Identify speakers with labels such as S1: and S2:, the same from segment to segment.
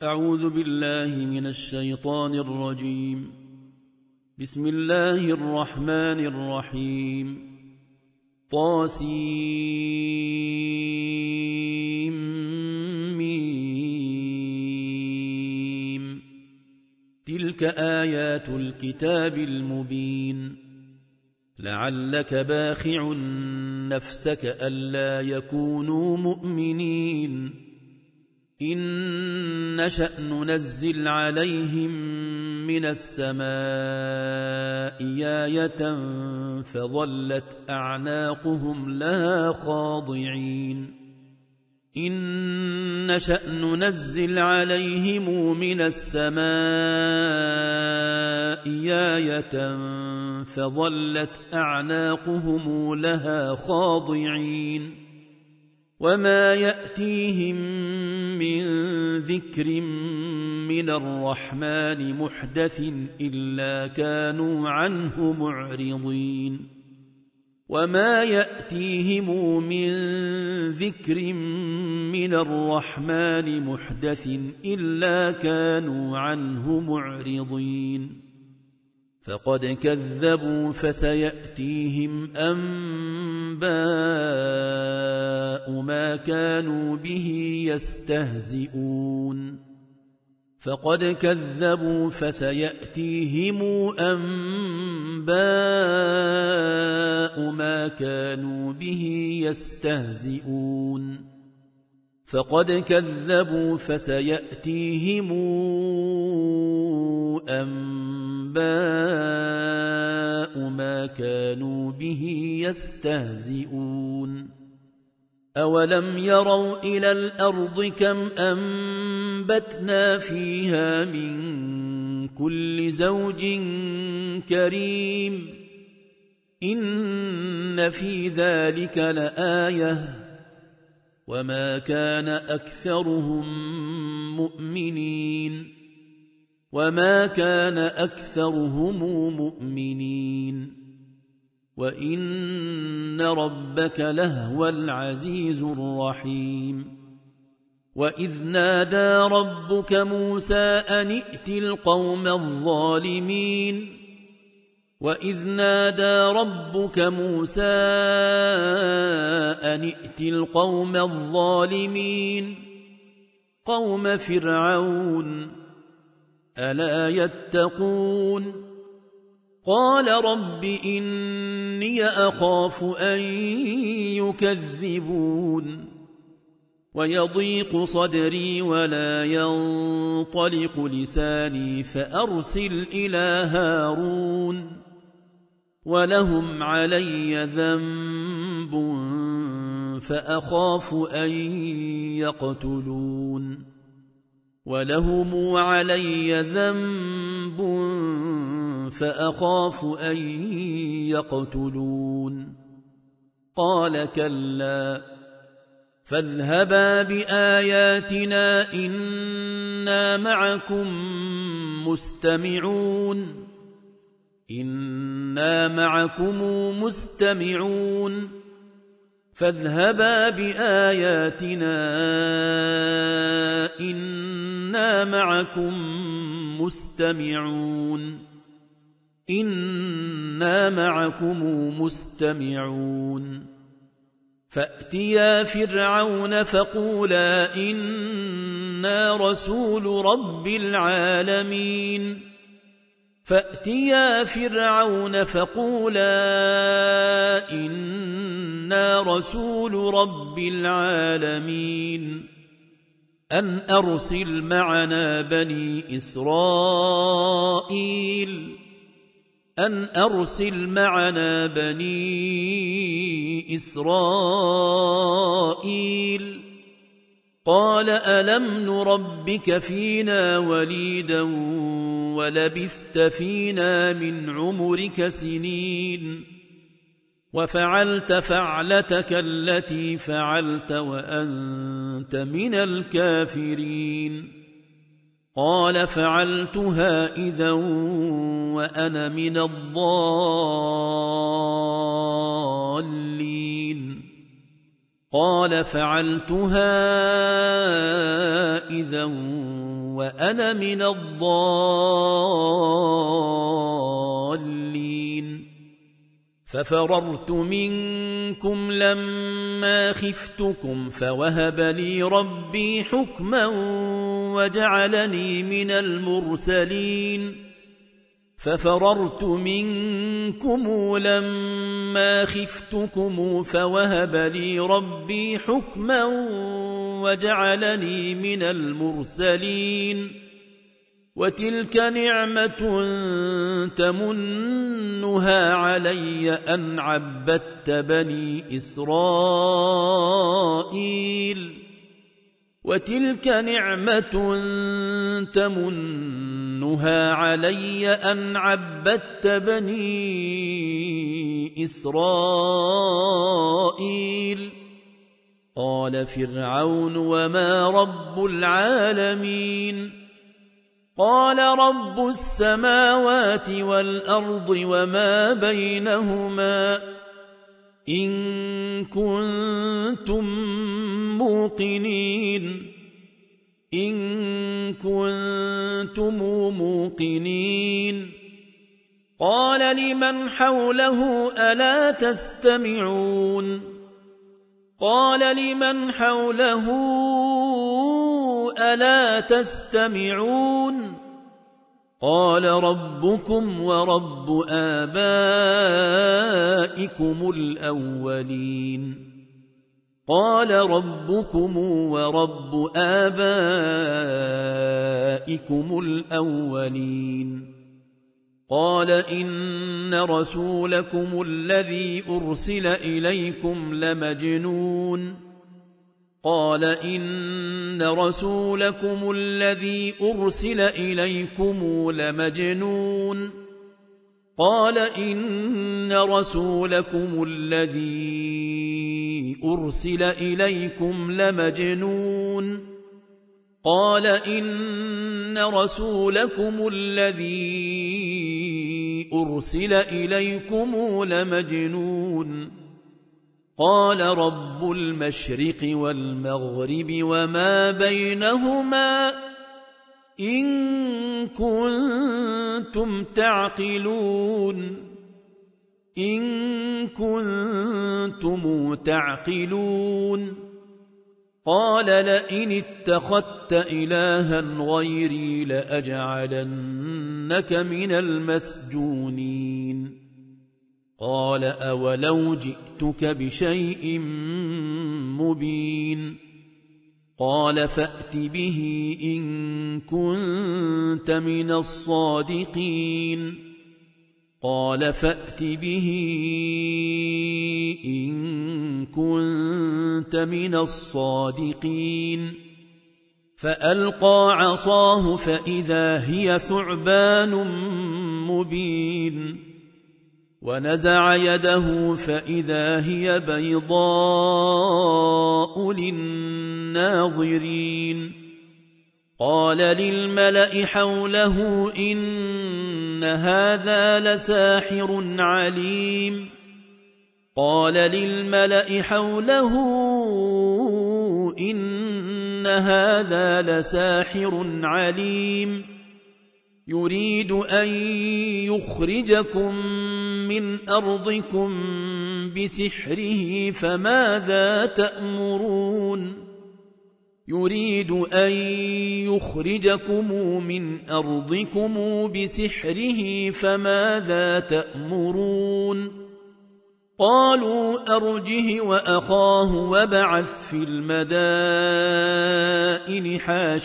S1: أعوذ بالله من الشيطان الرجيم. بسم الله الرحمن الرحيم. طاسيم. تلك آيات الكتاب المبين. لعلك باخع نفسك ألا يكونوا مؤمنين إن نشأ ننزل عليهم من السماء آية فظلت أعناقهم لها خاضعين إن نشأ ننزل عليهم من السماء آية فظلت أعناقهم لها خاضعين وما يأتيهم من ذكر من الرحمن محدث إلا كانوا عنه معرضين وما يأتيهم من ذكر من الرحمن محدث إلا كانوا عنه معرضين فقد كذبوا فسيأتيهم أنباء ما كانوا به يستهزئون فقد كذبوا فسيأتيهم أنباء ما كانوا به يستهزئون فقد كذبوا فسيأتيهم أنباء ما كانوا به يستهزئون أولم يروا إلى الأرض كم أنبتنا فيها من كل زوج كريم إن في ذلك لآية وما كان أكثرهم مؤمنين وما كان أكثرهم مؤمنين وإن ربك لهو العزيز الرحيم وإذ نادى ربك موسى أن ائت القوم الظالمين وإذ نادى ربك موسى أن ائت القوم الظالمين قوم فرعون ألا يتقون قال رب إني أخاف أن يكذبون ويضيق صدري ولا ينطلق لساني فأرسل إلى هارون ولهم علي ذنب فأخاف أن يقتلون ولهم علي ذنب فأخاف أن يقتلون قال كلا فاذهبا بآياتنا إنا معكم مستمعون إنا معكم مستمعون فاذهبا بآياتنا إنا معكم مستمعون إنا معكم مستمعون فأتيا فرعون فقولا إنا رسول رب العالمين فأتيا فرعون فقولا إنا رسول رب العالمين أن أرسل معنا بني إسرائيل أن أرسل معنا بني إسرائيل قال ألم نربك فينا وليدا ولبثت فينا من عمرك سنين وفعلت فعلتك التي فعلت وأنت من الكافرين قال فعلتها إذا وأنا من الضالين قال فعلتها إذا وأنا من الضالين ففررت منكم لما خفتكم فوهب لي ربي حكما وجعلني من المرسلين ففررت منكم لما خفتكم فوهب لي ربي حكما وجعلني من المرسلين وتلك نعمة تمنها علي أن عبدت بني إسرائيل وتلك نعمة تمنها علي أن عبدت بني إسرائيل قال فرعون وما رب العالمين قال رب السماوات والأرض وما بينهما إن كنتم موقنين قال لمن حوله ألا تستمعون قال ربكم ورب آبائكم الأولين قال إن رسولكم الذي أرسل إليكم لمجنون قال إن رسولكم الذي أرسل إليكم لمجنون قال رب المشرق والمغرب وما بينهما إن كنتم تعقلون قال لئن اتخذت إلها غيري لأجعلنك من المسجونين قال أولو جئتك بشيء مبين قال فأت به إن كنت من الصادقين فألقى عصاه فإذا هي ثعبان مبين ونزع يده فإذا هي بيضاء للناظرين قال للملأ حوله إن هذا لساحر عليم يريد أن يخرجكم من أرضكم بسحره فماذا تأمرون قالوا أرجه وأخاه وابعث في المدائن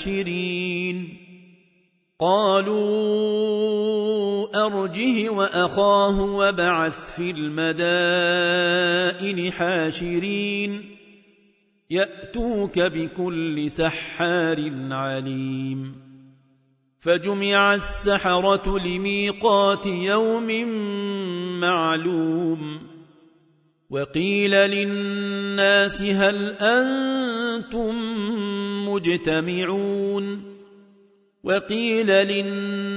S1: حاشرين يأتوك بكل سحار عليم فجمع السحرة لميقات يوم معلوم وقيل للناس هل أنتم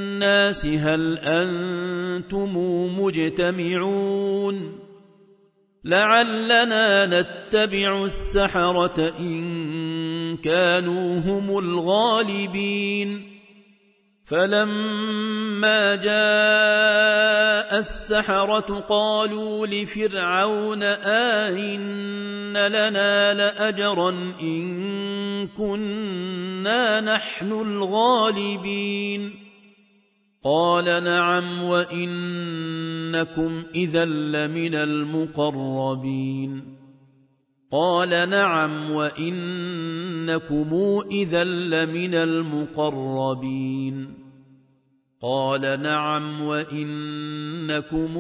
S1: مجتمعون لعلنا نتبع السحرة إن كانوا هم الغالبين فلما جاء السحرة قالوا لفرعون آئن لنا لأجرا إن كنا نحن الغالبين قال نعم وإنكم إذا لمن المقربين قال نعم وإنكم إذا لمن المقربين قال نعم وإنكم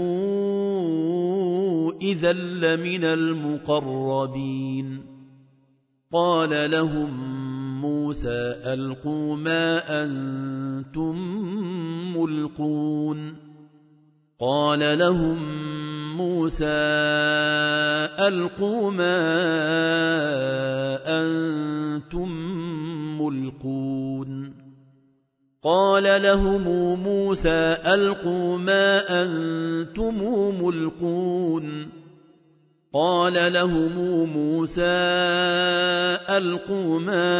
S1: إذا لمن المقربين قال لهم موسى ألقوا ما أنتم ملقون قال لهم موسى ألقوا ما أنتم ملقون قال لهم موسى ألقوا ما أنتم ملقون قال لهم موسى ألقوا ما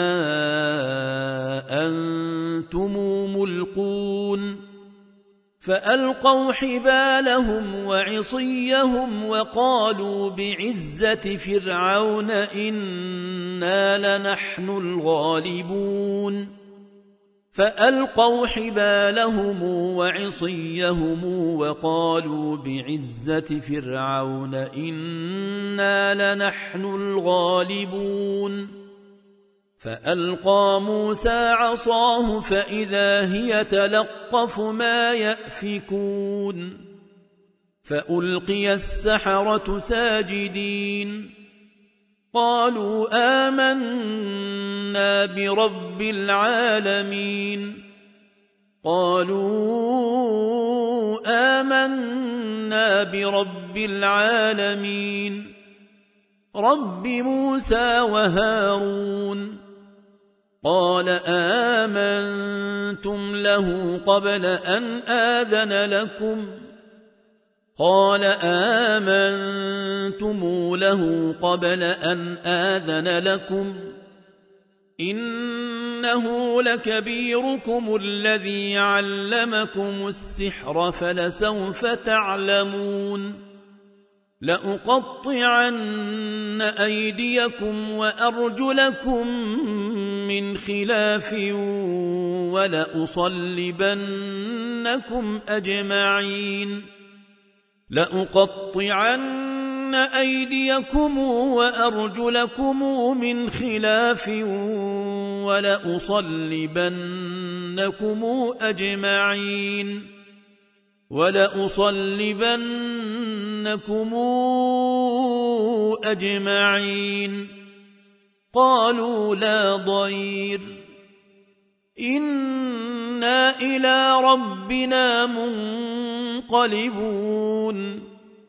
S1: أنتم ملقون فألقوا حبالهم وعصيهم وقالوا بعزة فرعون إنا لنحن الغالبون فألقوا حبالهم وعصيهم وقالوا بعزة فرعون إنا لنحن الغالبون فألقى موسى عصاه فإذا هي تلقف ما يأفكون فألقي السحرة ساجدين قالوا آمنا برب العالمين قالوا آمنا برب العالمين رب موسى وهارون قال آمنتم له قبل أن آذن لكم قال آمنتم له قبل أن آذن لكم إنه لكبيركم الذي علمكم السحر فلسوف تعلمون لأقطعن أيديكم وأرجلكم من خلاف ولأصلبنكم أجمعين لأقطعن أيديكم وأرجلكم من خلاف ولأصلبنكم أجمعين قالوا لا ضير إنا إلى ربنا منقلبون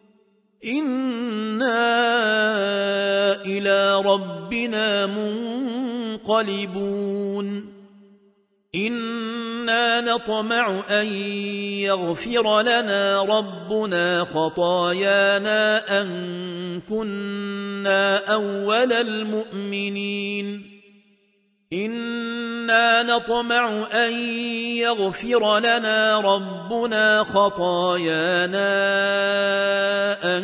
S1: إنا نطمع أن يغفر لنا ربنا خطايانا أن كنا أول المؤمنين إنا نطمع أن يغفر لنا ربنا خطايانا أن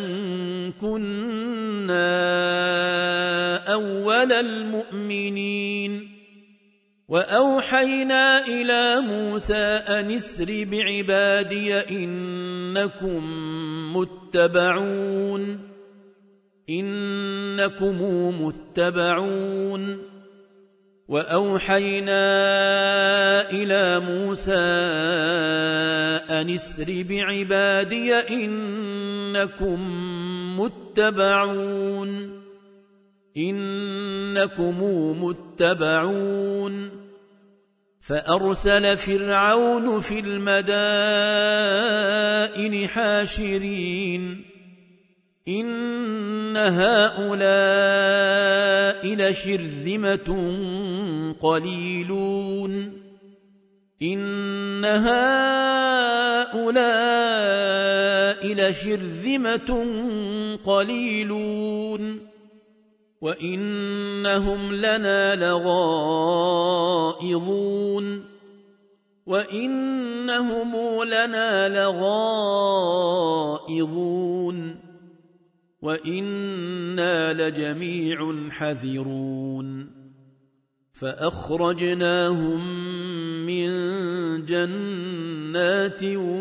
S1: كنا أول المؤمنين وأوحينا إلى موسى أن اسر بعبادي إنكم متبعون وأوحينا إلى موسى أن اسر بعبادي إنكم متبعون فأرسل فرعون في المدائن حاشرين إن هؤلاء لشرذمة قليلون إن هؤلاء لشرذمة قليلون وإنهم لنا لغائظون وإنا لجميع حذرون فأخرجناهم من جنات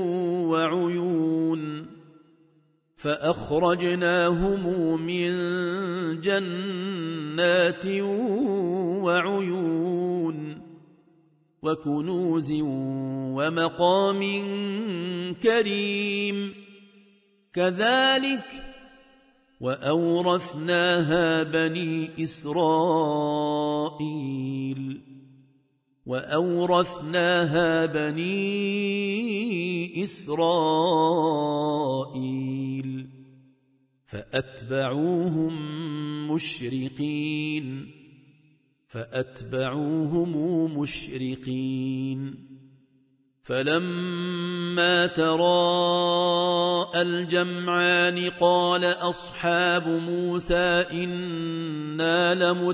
S1: وعيون وكنوز ومقام كريم كذلك وأورثناها بني إسرائيل فأتبعوهم مشرقين فلما تراءى الجمعان قال أصحاب موسى إنا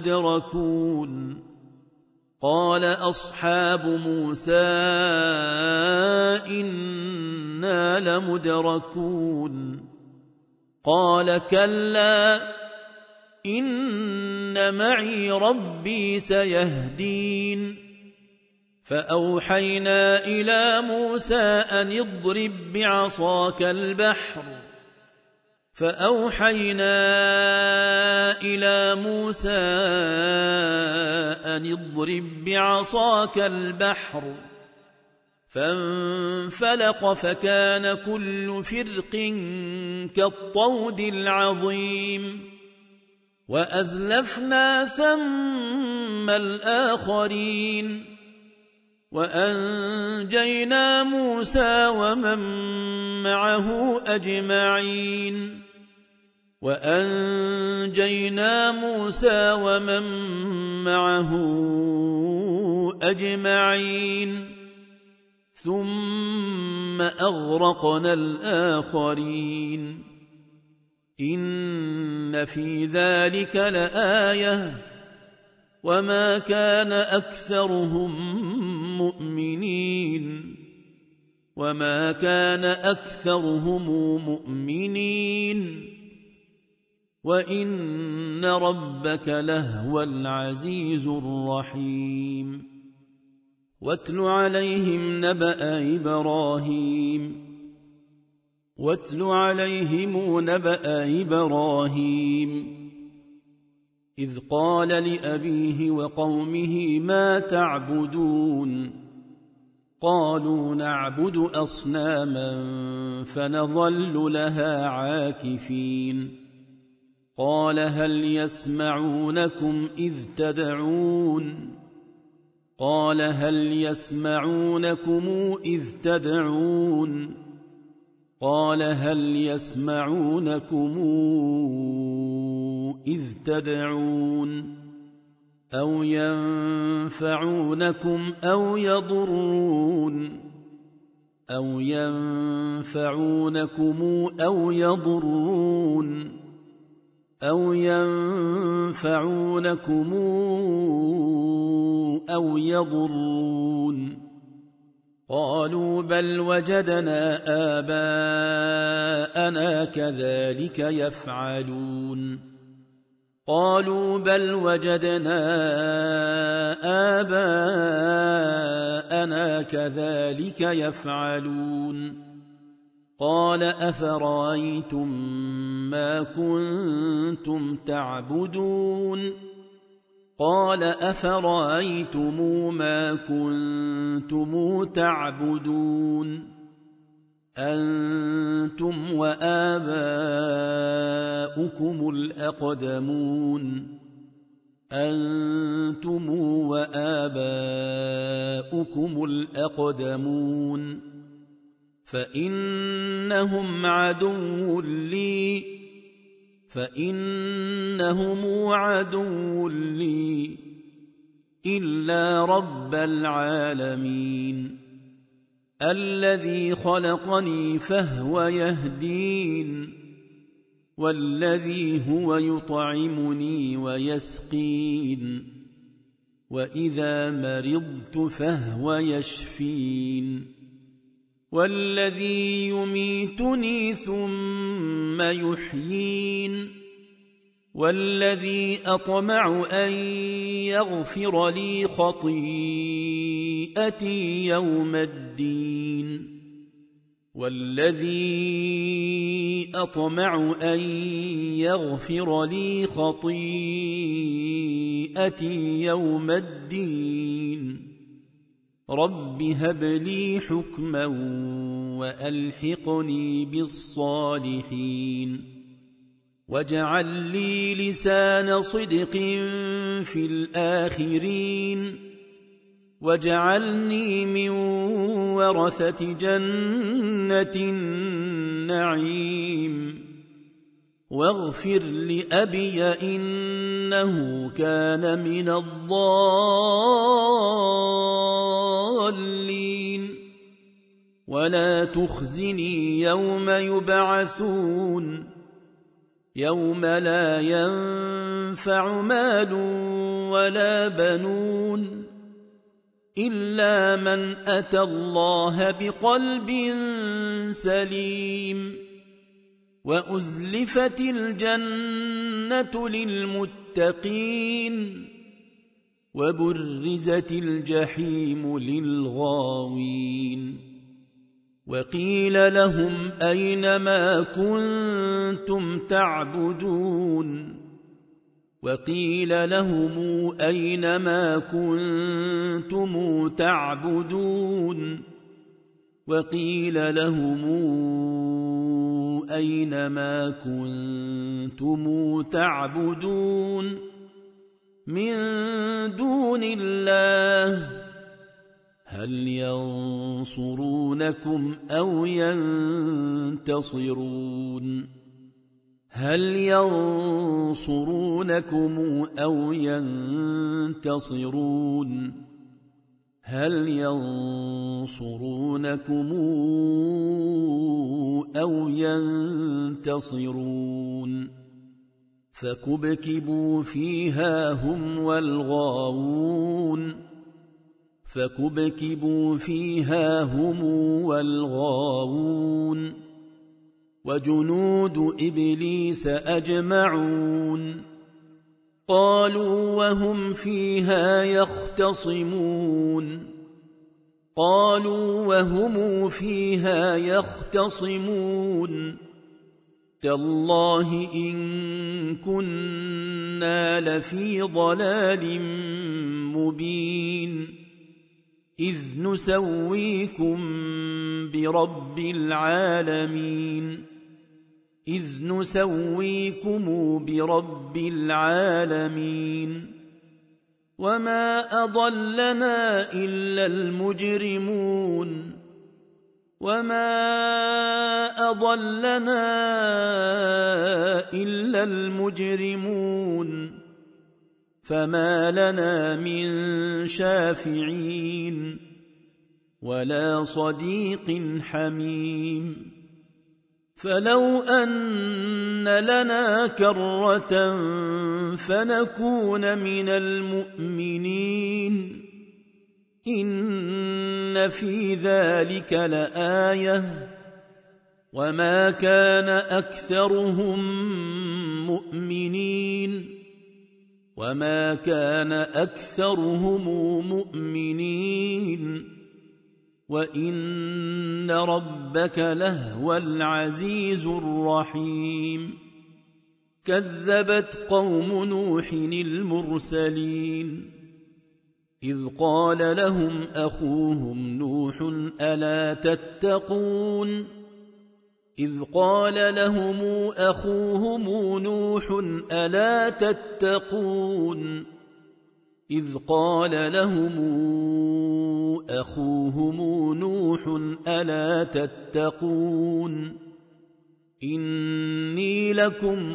S1: لمدركون قال كلا إن معي ربي سيهدين فأوحينا إلى موسى أن اضرب بعصاك البحر فانفلق فكان كل فرق كالطود العظيم وأزلفنا ثم الآخرين وأنجينا موسى ومن معه أجمعين ثم أغرقنا الآخرين إن في ذلك لآية وما كان أكثرهم مؤمنين وإن ربك لهو العزيز الرحيم واتل عليهم نبأ إبراهيم إذ قال لأبيه وقومه ما تعبدون قالوا نعبد أصناما فنظل لها عاكفين قال هل يسمعونكم إذ تدعون أو ينفعونكم أو يضرون قالوا بل وجدنا آباءنا كذلك يفعلون قال أفرأيتم ما كنتم تعبدون أنتم وآباؤكم الأقدمون فإنهم عدو لي إلا رب العالمين الذي خلقني فهو يهدين والذي هو يطعمني ويسقين وإذا مرضت فهو يشفين والذي يميتني ثم يحيين والذي أطمع أن يغفر لي خطيئتي يوم الدين والذي أطمع أن يغفر لي خطيئتي يوم الدين رب هب لي حكما وألحقني بالصالحين واجعل لي لسان صدق في الآخرين واجعلني من ورثة جنة النعيم واغفر لأبي إنه كان من الضالين ولا تخزني يوم يبعثون يوم لا ينفع مال ولا بنون إلا من أتى الله بقلب سليم وأزلفت الجنة للمتقين وبرزت الجحيم للغاوين وقيل لهم أين ما كنتم تعبدون وقيل لهم أين ما كنتم تعبدون وقيل لهم أين ما كنتم تعبدون من دون الله هل ينصرونكم أو ينتصرون هل ينصرونكم أو ينتصرون هل ينصرونكم أو ينتصرون فكبكبوا فيها هم والغاوون فكبكبوا فيها هم والغاوون وجنود إبليس أجمعون قالوا وهم فيها يختصمون تالله إن كنا لفي ضلال مبين إذ نسويكم برب العالمين وما أضلنا إلا المجرمون فما لنا من شافعين ولا صديق حميم فلو أن لنا كرة فنكون من المؤمنين إن في ذلك لآية وما كان أكثرهم مؤمنين وإن ربك لهو العزيز الرحيم كذبت قوم نوح المرسلين إذ قال لهم أخوهم نوح ألا تتقون إني لكم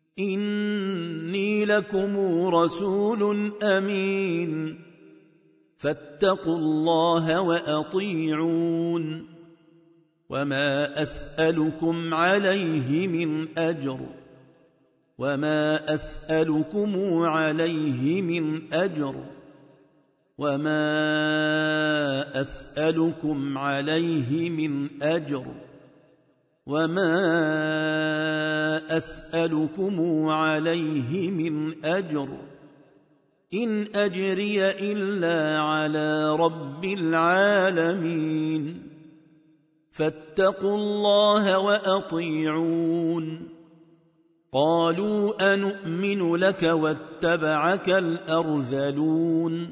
S1: رسول أمين فاتقوا الله وأطيعون وما أسألكم عليه من أجر وما أسألكم عليه من أجر وما أسألكم عليه من أجر وما أسألكم عليه من أجر إن أجري إلا على رب العالمين فاتقوا الله وأطيعون قالوا أنؤمن لك واتبعك الأرذلون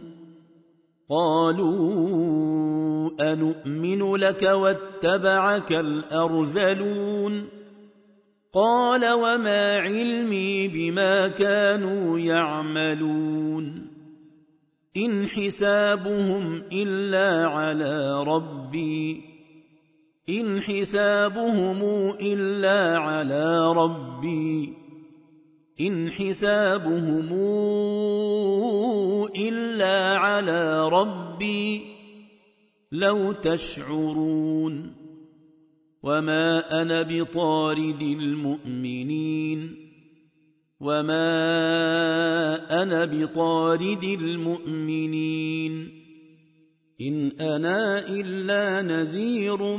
S1: قالوا أنؤمن لك واتبعك الأرذلون قال وما علمي بما كانوا يعملون إن حسابهم إلا على ربي إن حسابهم إلا على ربي إن حسابهم إلا على ربي لو تشعرون وما أنا بطارد المؤمنين وما أنا بطارد المؤمنين إن أنا إلا نذير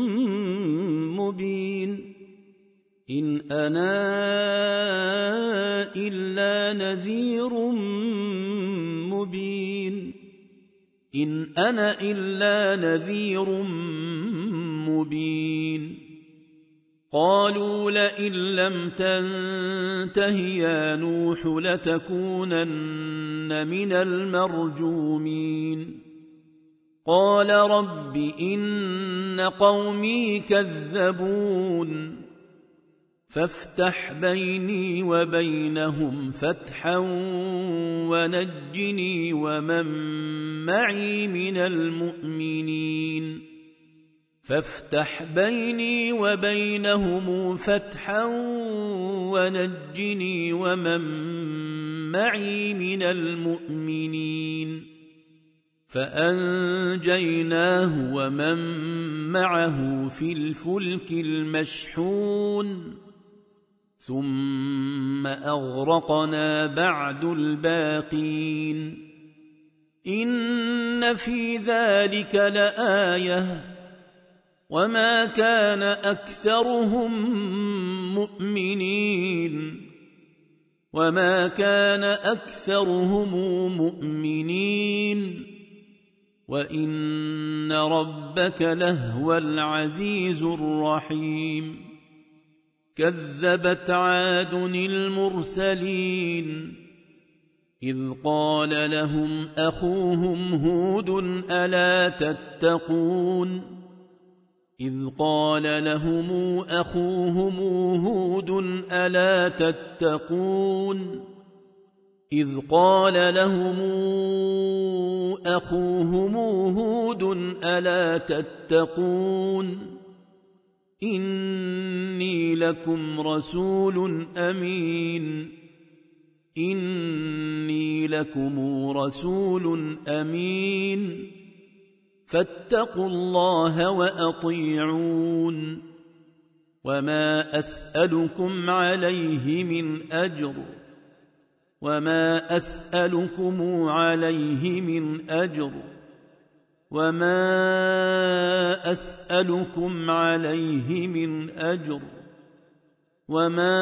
S1: مبين إن أنا إلا نذير مبين إن أنا إلا نذير مبين قالوا لئن لم تنته يا نوح لتكونن من المرجومين قال رب إن قومي كذبون فافتح بيني وبينهم فتحا ونجني ومن معي من المؤمنين فافتح بيني وبينهم فتحا ونجني ومن معي من المؤمنين فأنجيناه ومن معه في الفلك المشحون ثم أغرقنا بعد الباقين إن في ذلك لآية وما كان أكثرهم مؤمنين وما كان أكثرهم مؤمنين وإن ربك لهو العزيز الرحيم كذبت عاد المرسلين إذ قال لهم أخوهم هود ألا تتقون إذ قال لهم أخوهم هود ألا تتقون إذ قال لهم أخوهم هود ألا تتقون إني لكم رسول أمين إني لكم رسول أمين فاتقوا الله وأطيعون وما أسألكم عليه من أجر وما أسألكم عليه من أجر وما أسألكم عليه من أجر وما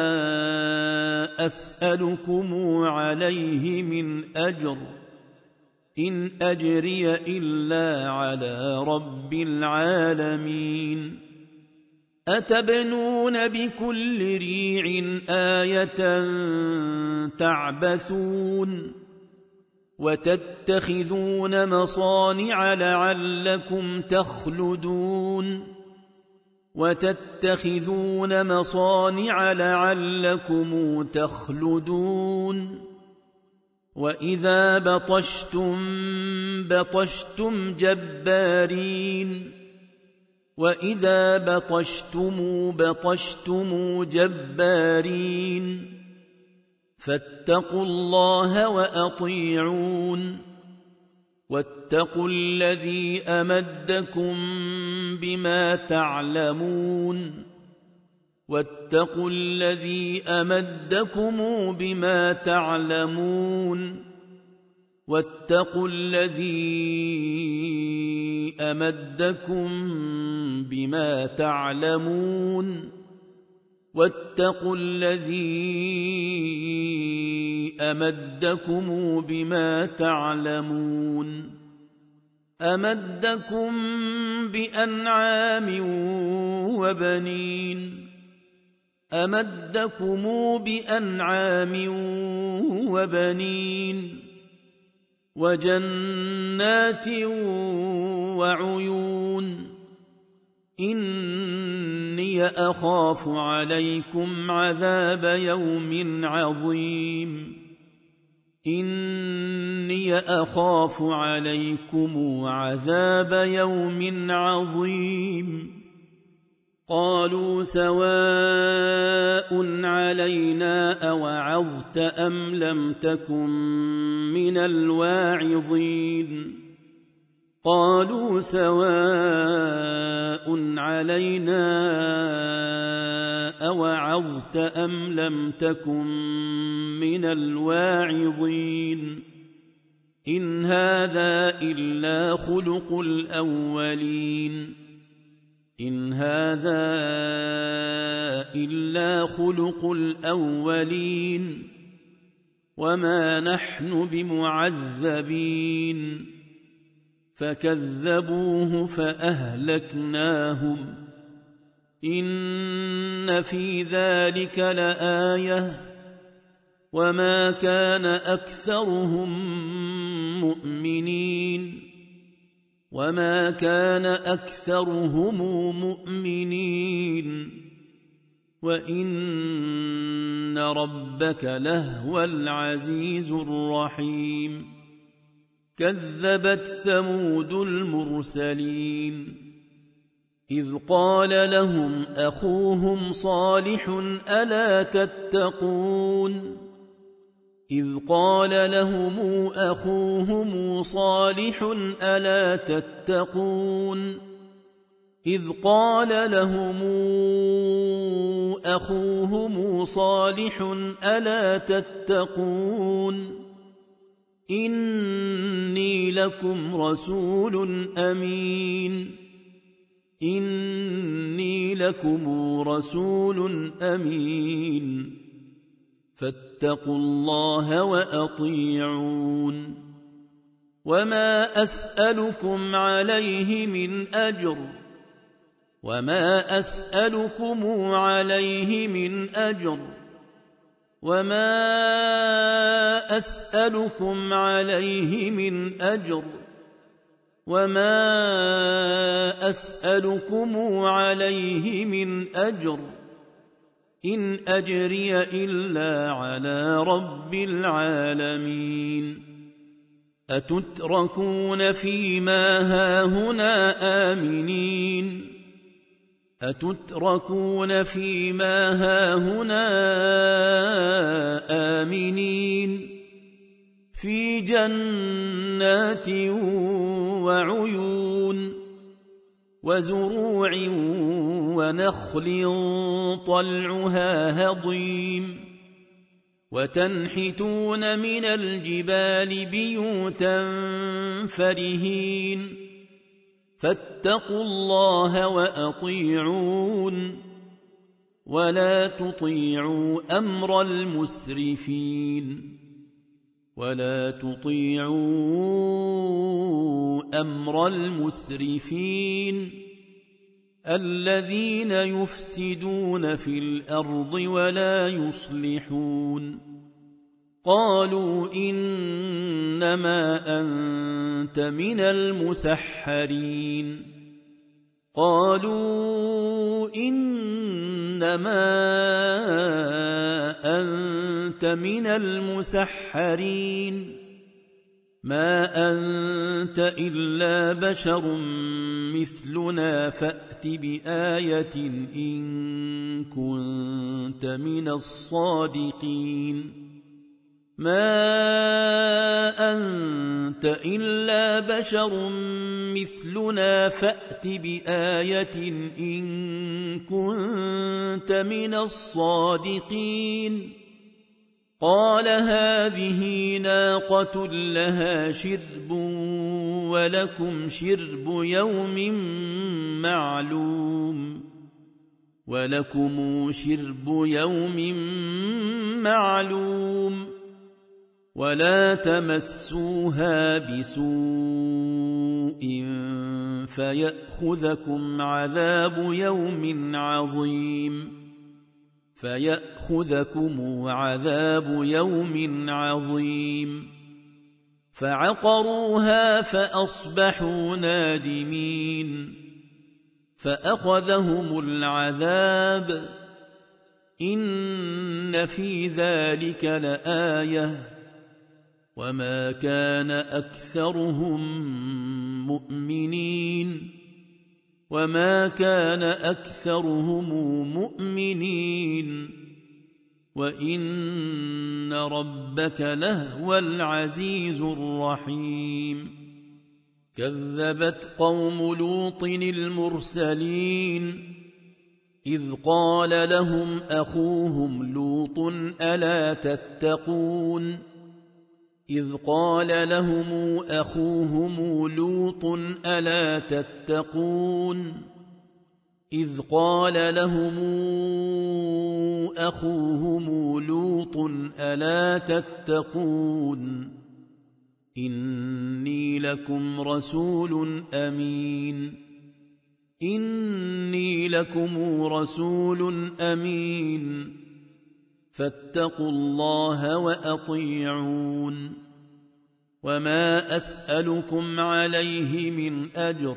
S1: أسألكم عليه من أجر إن أجري إلا على رب العالمين أتبنون بكل ريع آية تعبثون وتتخذون مصانع لعلكم تخلدون وتتخذون مصانع لعلكم تخلدون وإذا بطشتم بطشتم جبارين وإذا بطشتم بطشتم جبارين فاتقوا الله وأطيعون واتقوا الذي أمدكم بما تعلمون واتقوا الذي أمدكم بما تعلمون واتقوا الذي أمدكم بما تعلمون واتقوا الذي أمدكم بما تعلمون أمدكم بأنعام وبنين أمدكم بأنعام وبنين وجنات وعيون إني أخاف عليكم عذاب يوم عظيم إني أخاف عليكم عذاب يوم عظيم قالوا سواء علينا أوعظت أم لم تكن من الواعظين قالوا سواء علينا أوعظت أم لم تكن من الواعظين إن هذا إلا خلق الأولين إن هذا إلا خلق الأولين وما نحن بمعذبين فكذبوه فأهلكناهم إن في ذلك لآية وما كان أكثرهم مؤمنين وما كان أكثرهم مؤمنين وإن ربك لهو العزيز الرحيم كذبت ثمود المرسلين إذ قال لهم أخوهم صالح ألا تتقون إذ قال لهم أخوهم صالح ألا تتقون إذ قال لهم أخوهم صالح ألا تتقون إني لكم رسول أمين إني لكم رسول أمين فاتقوا الله وأطيعون وما أسألكم عليه من أجر وما أسألكم عليه من أجر وما أسألكم عليه من أجر وما أسألكم عليه من أجر إن أجري إلا على رب العالمين أتتركون فيما هاهنا آمنين أتتركون فيما هاهنا آمنين في جنات وعيون وزروع ونخل طلعها هضيم وتنحتون من الجبال بيوتا فرهين فاتقوا الله وأطيعون ولا تطيعوا أمر المسرفين ولا تطيعوا أمر المسرفين الذين يفسدون في الأرض ولا يصلحون قالوا إنما أنت من المسحرين قالوا إنما أنت من المسحرين ما أنت إلا بشر مثلنا فأت بآية إن كنت من الصادقين ما أنت إلا بشر مثلنا فأت بآية إن كنت من الصادقين قال هذه ناقة لها شرب ولكم شرب يوم معلوم ولا تمسوها بسوء فيأخذكم عذاب يوم عظيم فعقروها فأصبحوا نادمين فأخذهم العذاب إن في ذلك لآية وما كان أكثرهم مؤمنين وإن ربك لهو العزيز الرحيم كذبت قوم لوط المرسلين إذ قال لهم أخوهم لوط ألا تتقون إني لكم رسول أمين فاتقوا الله وأطيعون وما أسألكم عليه من أجر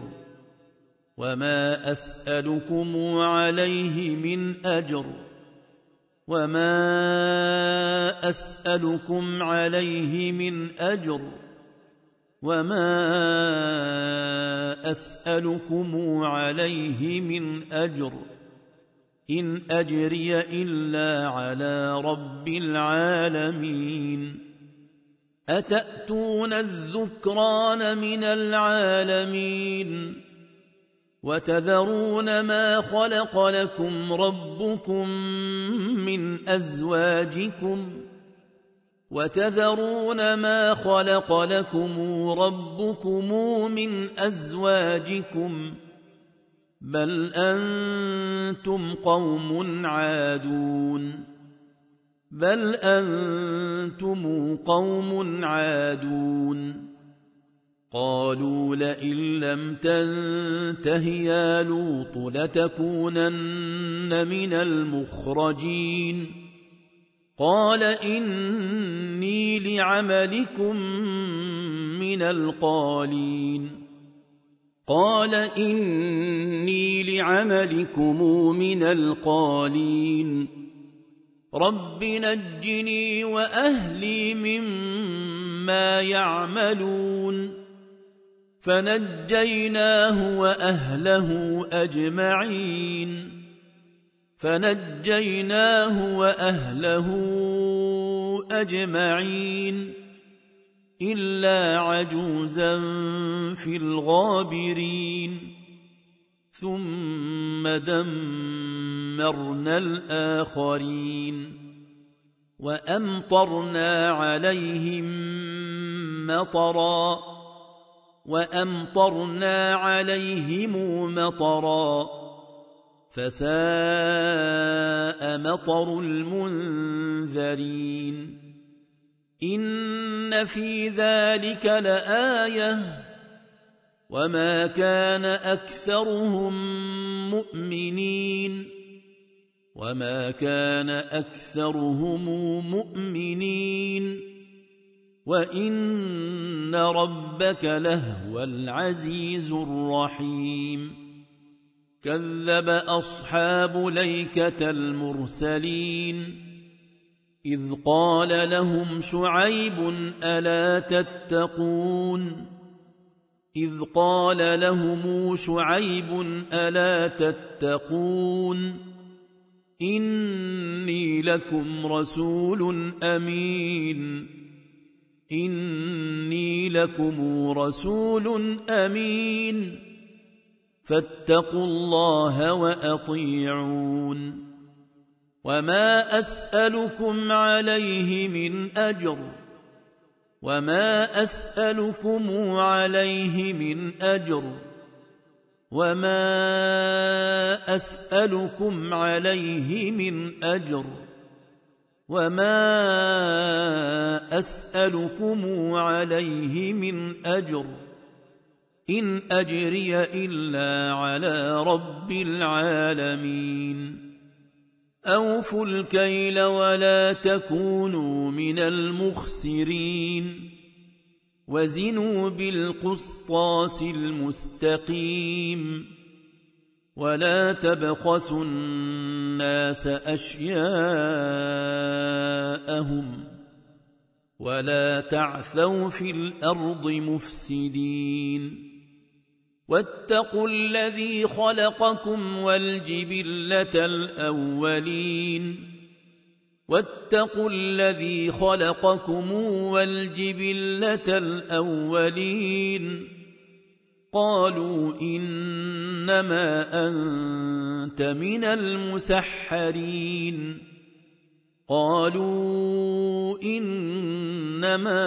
S1: وما أسألكم عليه من أجر إن أجري إلا على رب العالمين أتأتون الذكران من العالمين وتذرون ما خلق لكم ربكم من أزواجكم بل أنتم قوم عادون قالوا لئن لم تنته يا لوط لتكونن من المخرجين قال إني لعملكم من القالين رب نجني وأهلي مما يعملون فنجيناه وأهله أجمعين إلا عجوزا في الغابرين ثم دمرنا الآخرين وأمطرنا عليهم مطرا فساء مطر المنذرين إن في ذلك لآية وما كان أكثرهم مؤمنين وإن ربك لهو العزيز الرحيم كذب أصحاب الأيكة المرسلين إذ قال لهم شعيب ألا تتقون إني لكم رسول أمين إني لكم رسول أمين فاتقوا الله وأطيعون وما أسألكم عليه من أجر وما أسألكم عليه من أجر وما أسألكم عليه من أجر وما أسألكم عليه من أجر إن أجري إلا على رب العالمين أوفوا الكيل ولا تكونوا من المخسرين وزنوا بالقسطاس المستقيم ولا تبخسوا الناس أشياءهم ولا تعثوا في الأرض مفسدين واتقوا الذي خلقكم والجبلة الأولين واتقوا الذي خلقكم والجبلة الأولين قالوا إنما أنت من المسحرين قالوا إنما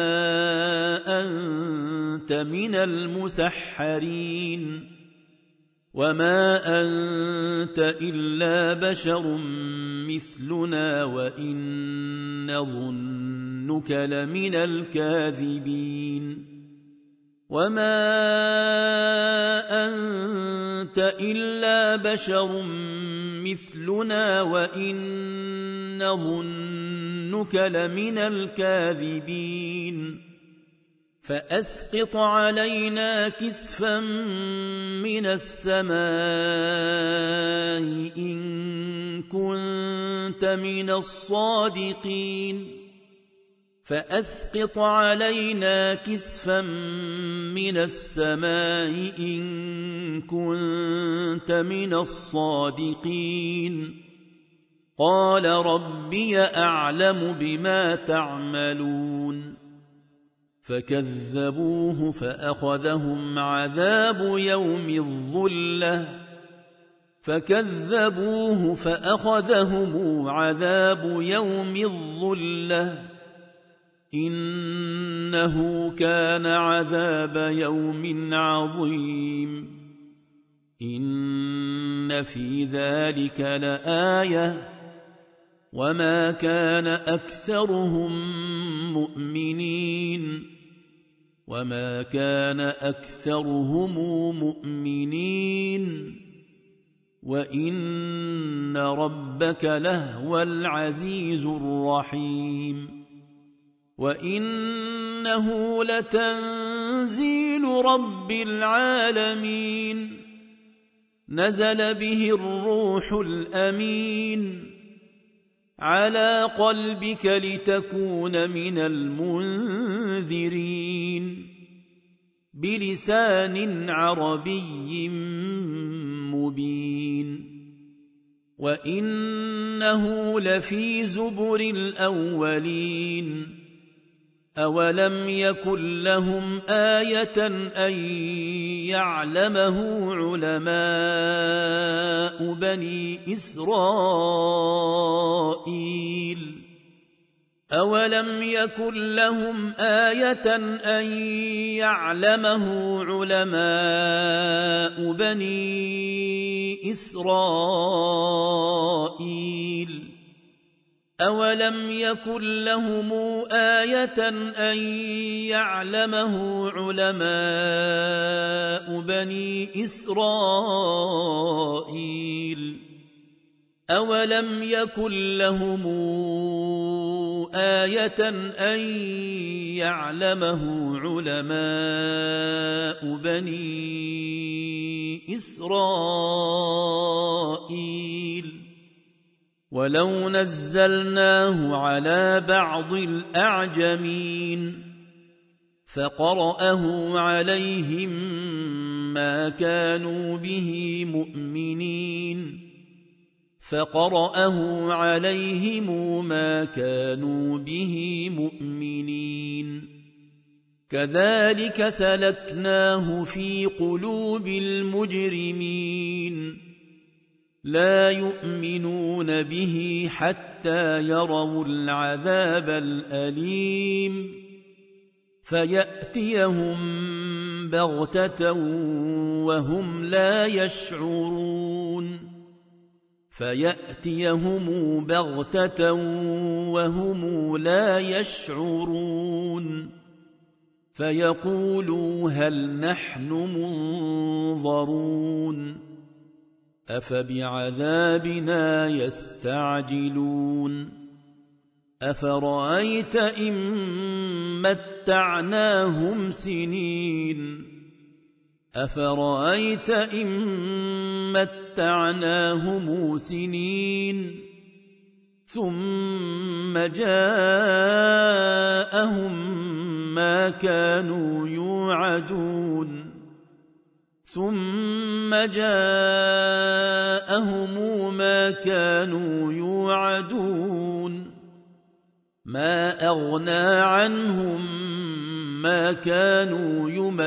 S1: أنت من المسحرين وما أنت إلا بشر مثلنا وإن نظنك لمن الكاذبين وما أنت إلا بشر مثلنا وإن نظنك لمن الكاذبين فأسقط علينا كسفا من السماء إن كنت من الصادقين فأسقط علينا كسفا من السماء إن كنت من الصادقين قال ربي أعلم بما تعملون فكذبوه فأخذهم عذاب يوم الظلة إنه كان عذاب يوم عظيم إن في ذلك لآية وما كان أكثرهم مؤمنين وإن ربك لهو العزيز الرحيم وإنه لتنزيل رب العالمين نزل به الروح الأمين على قلبك لتكون من المنذرين بلسان عربي مبين وإنه لفي زبر الأولين أولم يكن لهم آية أن يعلمه علماء بني إسرائيل أولم يكن لهم آية أن يعلمه علماء بني إسرائيل أولم يكن لهم آية أن يعلمه علماء بني إسرائيل أولم يكن لهم آية أن يعلمه علماء بني إسرائيل ولو نزلناه على بعض الأعجمين فقرأه عليهم ما كانوا به مؤمنين فقرأه عليهم ما كانوا به مؤمنين كذلك سلكناه في قلوب المجرمين لا يؤمنون به حتى يروا العذاب الأليم فيأتيهم بغتة وهم لا يشعرون فيقولوا هل نحن منظرون أفبعذابنا يستعجلون أفرأيت إن متعناهم سنين ثم جاءهم ما كانوا يوعدون ما أغنى عنهم ما كانوا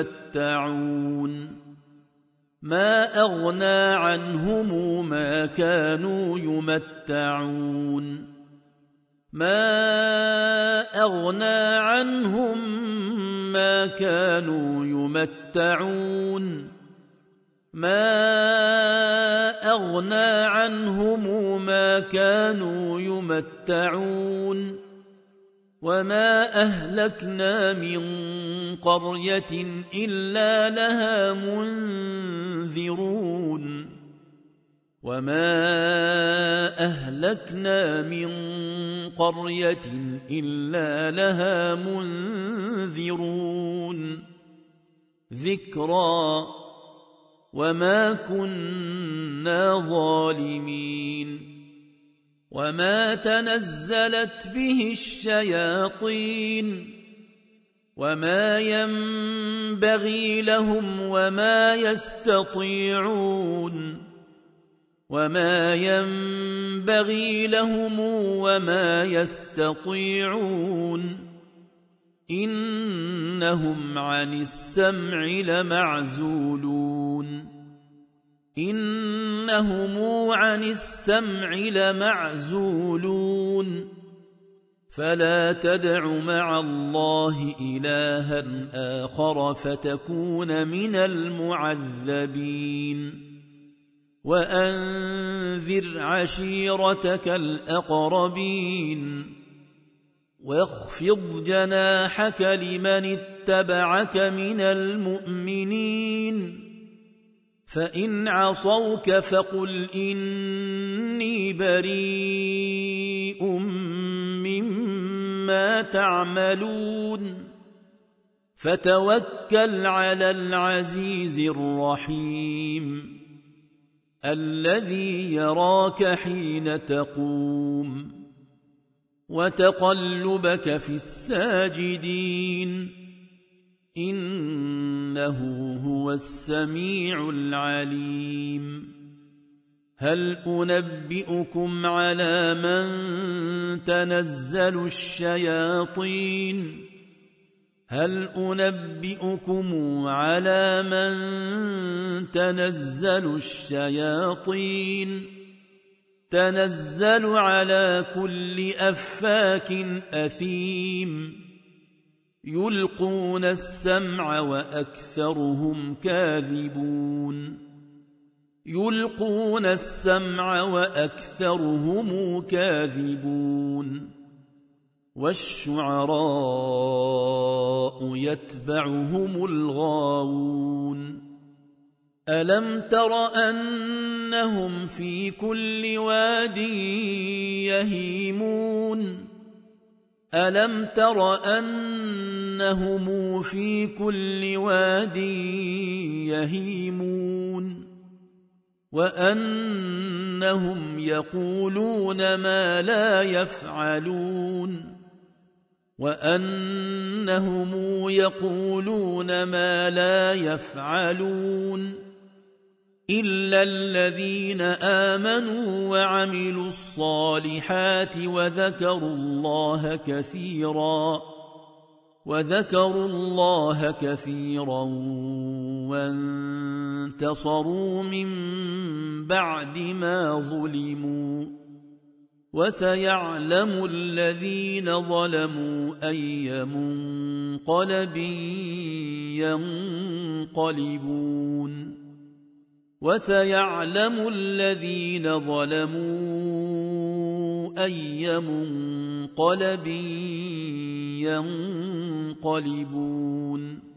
S1: يمتعون وما أهلكنا من قرية إلا لها منذرون ذكرى وما كنا ظالمين وما تنزلت به الشياطين وما ينبغي لهم وما يستطيعون إنهم عن السمع لمعزولون فلا تدع مع الله إلها آخر فتكون من المعذبين وأنذر عشيرتك الأقربين واخفض جناحك لمن اتبعك من المؤمنين فإن عصوك فقل إني بريء مما تعملون فتوكل على العزيز الرحيم الذي يراك حين تقوم وتقلبك في الساجدين إنه هو السميع العليم هل أنبئكم على من تنزل الشياطين تنزل على كل أفاك أثيم يلقون السمع وأكثرهم كاذبون والشعراء يتبعهم الغاوون ألم تر أنهم في كل واد يهيمون وأنهم يقولون ما لا يفعلون إلا الذين آمنوا وعملوا الصالحات وذكروا الله كثيرا وانتصروا من بعد ما ظلموا وسيعلم الذين ظلموا أي منقلب ينقلبون